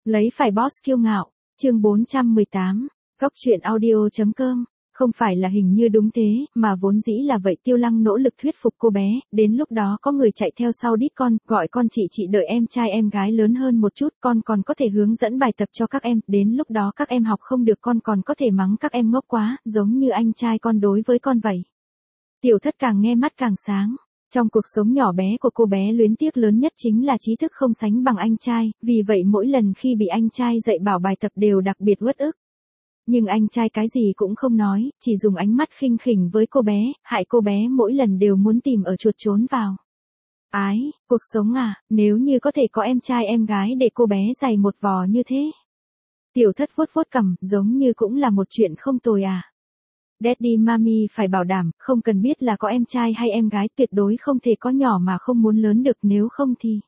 Lấy phải boss kiêu ngạo, chương 418, góc truyện audio.com, không phải là hình như đúng thế, mà vốn dĩ là vậy. Tiêu Lăng nỗ lực thuyết phục cô bé, đến lúc đó có người chạy theo sau đít con, gọi con chị đợi em trai em gái lớn hơn một chút, con còn có thể hướng dẫn bài tập cho các em, đến lúc đó các em học không được con còn có thể mắng các em ngốc quá, giống như anh trai con đối với con vậy. Tiểu Thất càng nghe mắt càng sáng. Trong cuộc sống nhỏ bé của cô bé luyến tiếc lớn nhất chính là trí thức không sánh bằng anh trai, vì vậy mỗi lần khi bị anh trai dạy bảo bài tập đều đặc biệt uất ức. Nhưng anh trai cái gì cũng không nói, chỉ dùng ánh mắt khinh khỉnh với cô bé, hại cô bé mỗi lần đều muốn tìm ở chuột trốn vào. Ái, cuộc sống à, nếu như có thể có em trai em gái để cô bé dày một vò như thế. Tiểu Thất vuốt vuốt cằm, giống như cũng là một chuyện không tồi à. Daddy Mami phải bảo đảm, không cần biết là có em trai hay em gái, tuyệt đối không thể có nhỏ mà không muốn lớn được, nếu không thì.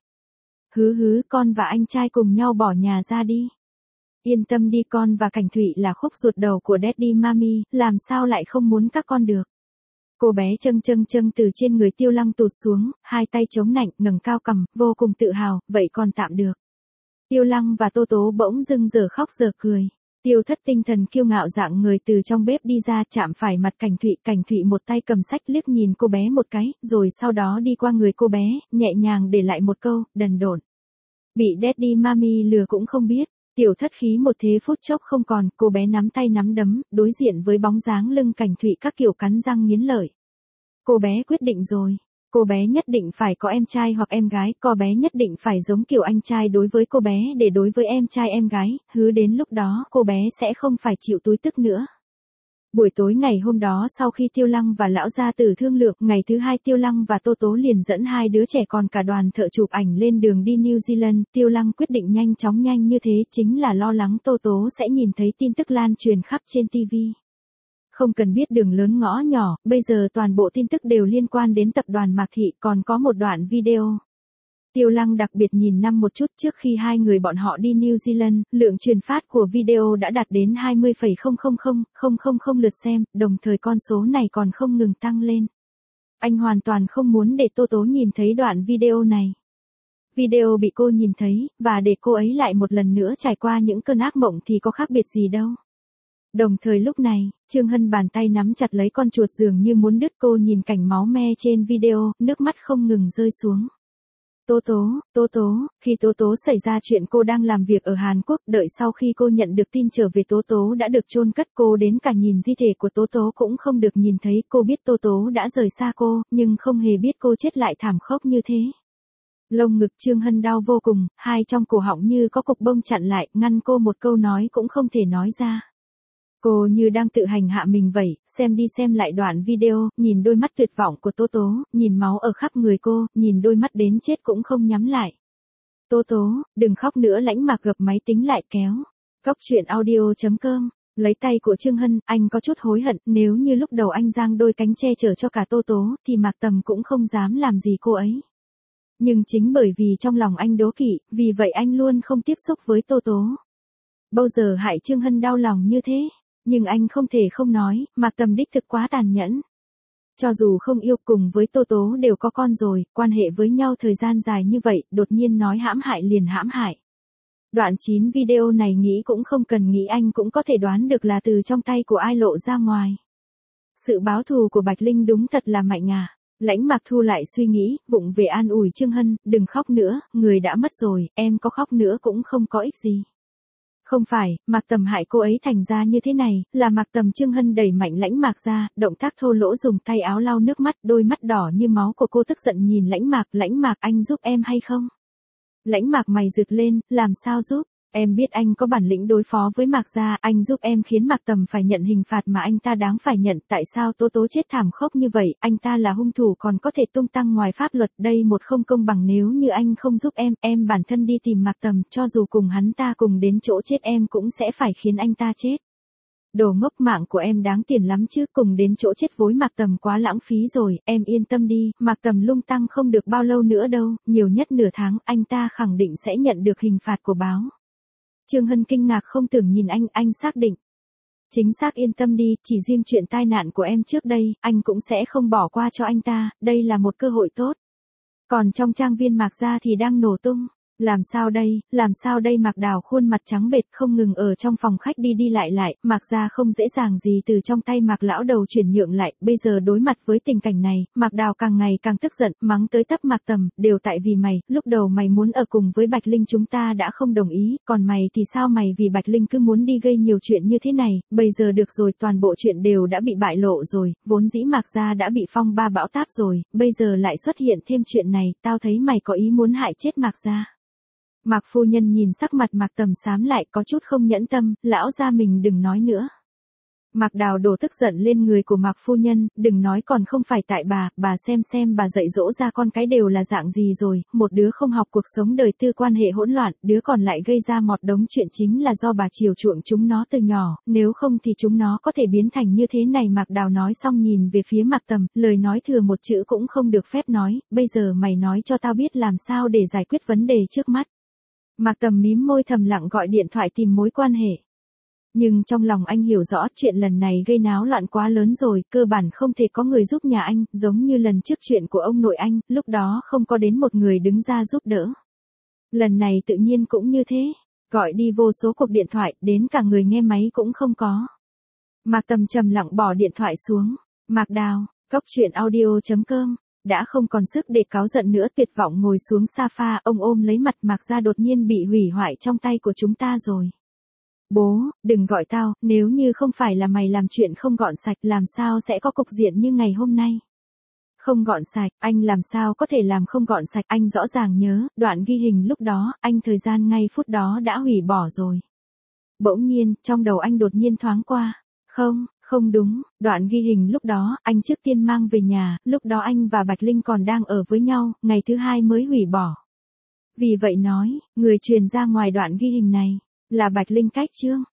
Con và anh trai cùng nhau bỏ nhà ra đi. Yên tâm đi, con và Cảnh Thụy là khúc ruột đầu của Daddy Mami, làm sao lại không muốn các con được. Cô bé châng từ trên người Tiêu Lăng tụt xuống, hai tay chống nạnh, ngẩng cao cằm, vô cùng tự hào, vậy còn tạm được. Tiêu Lăng và Tô Tố bỗng dưng giờ khóc giờ cười. Tiêu Thất tinh thần kiêu ngạo dạng người từ trong bếp đi ra, chạm phải mặt Cảnh Thụy một tay cầm sách liếc nhìn cô bé một cái, rồi sau đó đi qua người cô bé, nhẹ nhàng để lại một câu, đần độn. Bị Daddy Mami lừa cũng không biết. Tiểu Thất khí một thế phút chốc không còn, cô bé nắm tay nắm đấm, đối diện với bóng dáng lưng Cảnh Thụy các kiểu cắn răng nghiến lợi. Cô bé quyết định rồi. Cô bé nhất định phải có em trai hoặc em gái, cô bé nhất định phải giống kiểu anh trai đối với cô bé để đối với em trai em gái, hứa đến lúc đó cô bé sẽ không phải chịu túi tức nữa. Buổi tối ngày hôm đó sau khi Tiêu Lăng và lão gia tử thương lượng, ngày thứ hai Tiêu Lăng và Tô Tố liền dẫn hai đứa trẻ còn cả đoàn thợ chụp ảnh lên đường đi New Zealand. Tiêu Lăng quyết định nhanh như thế chính là lo lắng Tô Tố sẽ nhìn thấy tin tức lan truyền khắp trên TV. Không cần biết đường lớn ngõ nhỏ, bây giờ toàn bộ tin tức đều liên quan đến tập đoàn Mạc Thị, còn có một đoạn video. Tiêu Lăng đặc biệt nhìn năm một chút, trước khi hai người bọn họ đi New Zealand, lượng truyền phát của video đã đạt đến 20,000,000 lượt xem, đồng thời con số này còn không ngừng tăng lên. Anh hoàn toàn không muốn để Tô Tố nhìn thấy đoạn video này. Video bị cô nhìn thấy, và để cô ấy lại một lần nữa trải qua những cơn ác mộng thì có khác biệt gì đâu. Đồng thời lúc này, Trương Hân bàn tay nắm chặt lấy con chuột dường như muốn đứt, cô nhìn cảnh máu me trên video, nước mắt không ngừng rơi xuống. Tô Tố, khi Tô Tố xảy ra chuyện cô đang làm việc ở Hàn Quốc, đợi sau khi cô nhận được tin trở về Tô Tố đã được chôn cất, cô đến cả nhìn di thể của Tô Tố cũng không được nhìn thấy, cô biết Tô Tố đã rời xa cô, nhưng không hề biết cô chết lại thảm khốc như thế. Lồng ngực Trương Hân đau vô cùng, hai trong cổ họng như có cục bông chặn lại, ngăn cô một câu nói cũng không thể nói ra. Cô như đang tự hành hạ mình vậy, xem đi xem lại đoạn video, nhìn đôi mắt tuyệt vọng của Tô Tố, nhìn máu ở khắp người cô, nhìn đôi mắt đến chết cũng không nhắm lại. Tô Tố, đừng khóc nữa. Lãnh Mạc gập máy tính lại kéo. Góc truyện audio.com, lấy tay của Trương Hân, anh có chút hối hận, nếu như lúc đầu anh giang đôi cánh che chở cho cả Tô Tố, thì Mạc Tầm cũng không dám làm gì cô ấy. Nhưng chính bởi vì trong lòng anh đố kỵ, vì vậy anh luôn không tiếp xúc với Tô Tố. Bao giờ hại Trương Hân đau lòng như thế? Nhưng anh không thể không nói, Mạc Tầm đích thực quá tàn nhẫn. Cho dù không yêu, cùng với Tô Tố đều có con rồi, quan hệ với nhau thời gian dài như vậy, đột nhiên nói hãm hại liền hãm hại. Đoạn 9 video này nghĩ cũng không cần nghĩ, anh cũng có thể đoán được là từ trong tay của ai lộ ra ngoài. Sự báo thù của Bạch Linh đúng thật là mạnh à. Lãnh Mạc thu lại suy nghĩ, vụng về an ủi Trương Hân, đừng khóc nữa, người đã mất rồi, em có khóc nữa cũng không có ích gì. Không phải, Mạc Tầm hại cô ấy thành ra như thế này, là Mạc Tầm. Trương Hân đẩy mạnh Lãnh Mạc ra, động tác thô lỗ dùng tay áo lau nước mắt, đôi mắt đỏ như máu của cô tức giận nhìn Lãnh Mạc, anh giúp em hay không? Lãnh Mạc mày rực lên, làm sao giúp? Em biết anh có bản lĩnh đối phó với Mạc gia, anh giúp em khiến Mạc Tầm phải nhận hình phạt mà anh ta đáng phải nhận, tại sao Tô Tố chết thảm khốc như vậy, anh ta là hung thủ còn có thể tung tăng ngoài pháp luật, đây một không công bằng, nếu như anh không giúp em bản thân đi tìm Mạc Tầm, cho dù cùng hắn ta cùng đến chỗ chết em cũng sẽ phải khiến anh ta chết. Đồ ngốc, mạng của em đáng tiền lắm chứ, cùng đến chỗ chết với Mạc Tầm quá lãng phí rồi, em yên tâm đi, Mạc Tầm lung tăng không được bao lâu nữa đâu, nhiều nhất nửa tháng, anh ta khẳng định sẽ nhận được hình phạt của báo. Trương Hân kinh ngạc không tưởng nhìn anh xác định. Chính xác, yên tâm đi, chỉ riêng chuyện tai nạn của em trước đây, anh cũng sẽ không bỏ qua cho anh ta, đây là một cơ hội tốt. Còn trong trang viên Mạc gia thì đang nổ tung. Làm sao đây Mạc Đào khuôn mặt trắng bệch không ngừng ở trong phòng khách đi đi lại lại, Mạc gia không dễ dàng gì từ trong tay Mạc lão đầu chuyển nhượng lại, bây giờ đối mặt với tình cảnh này, Mạc Đào càng ngày càng tức giận, mắng tới tấp Mạc Tầm, đều tại vì mày, lúc đầu mày muốn ở cùng với Bạch Linh chúng ta đã không đồng ý, còn mày thì sao mày vì Bạch Linh cứ muốn đi gây nhiều chuyện như thế này, bây giờ được rồi toàn bộ chuyện đều đã bị bại lộ rồi, vốn dĩ Mạc gia đã bị phong ba bão táp rồi, bây giờ lại xuất hiện thêm chuyện này, tao thấy mày có ý muốn hại chết Mạc gia. Mạc phu nhân nhìn sắc mặt Mạc Tầm xám lại có chút không nhẫn tâm, lão gia mình đừng nói nữa. Mạc Đào đổ tức giận lên người của Mạc phu nhân, đừng nói còn không phải tại bà xem bà dạy dỗ ra con cái đều là dạng gì rồi, một đứa không học cuộc sống đời tư quan hệ hỗn loạn, đứa còn lại gây ra một đống chuyện chính là do bà chiều chuộng chúng nó từ nhỏ, nếu không thì chúng nó có thể biến thành như thế này. Mạc Đào nói xong nhìn về phía Mạc Tầm, lời nói thừa một chữ cũng không được phép nói, bây giờ mày nói cho tao biết làm sao để giải quyết vấn đề trước mắt. Mạc Tầm mím môi thầm lặng gọi điện thoại tìm mối quan hệ. Nhưng trong lòng anh hiểu rõ chuyện lần này gây náo loạn quá lớn rồi, cơ bản không thể có người giúp nhà anh, giống như lần trước chuyện của ông nội anh, lúc đó không có đến một người đứng ra giúp đỡ. Lần này tự nhiên cũng như thế, gọi đi vô số cuộc điện thoại, đến cả người nghe máy cũng không có. Mạc Tầm trầm lặng bỏ điện thoại xuống, Mạc Đào, goctruyện.audio.com. Đã không còn sức để cáu giận nữa, tuyệt vọng ngồi xuống sofa, ông ôm lấy mặt Mạc gia đột nhiên bị hủy hoại trong tay của chúng ta rồi. Bố, đừng gọi tao, nếu như không phải là mày làm chuyện không gọn sạch, làm sao sẽ có cục diện như ngày hôm nay. Không gọn sạch, anh làm sao có thể làm không gọn sạch, anh rõ ràng nhớ, đoạn ghi hình lúc đó, anh thời gian ngay phút đó đã hủy bỏ rồi. Bỗng nhiên, trong đầu anh đột nhiên thoáng qua, không đúng, đoạn ghi hình lúc đó, anh trước tiên mang về nhà, lúc đó anh và Bạch Linh còn đang ở với nhau, ngày thứ hai mới hủy bỏ. Vì vậy nói, người truyền ra ngoài đoạn ghi hình này, là Bạch Linh cách chương.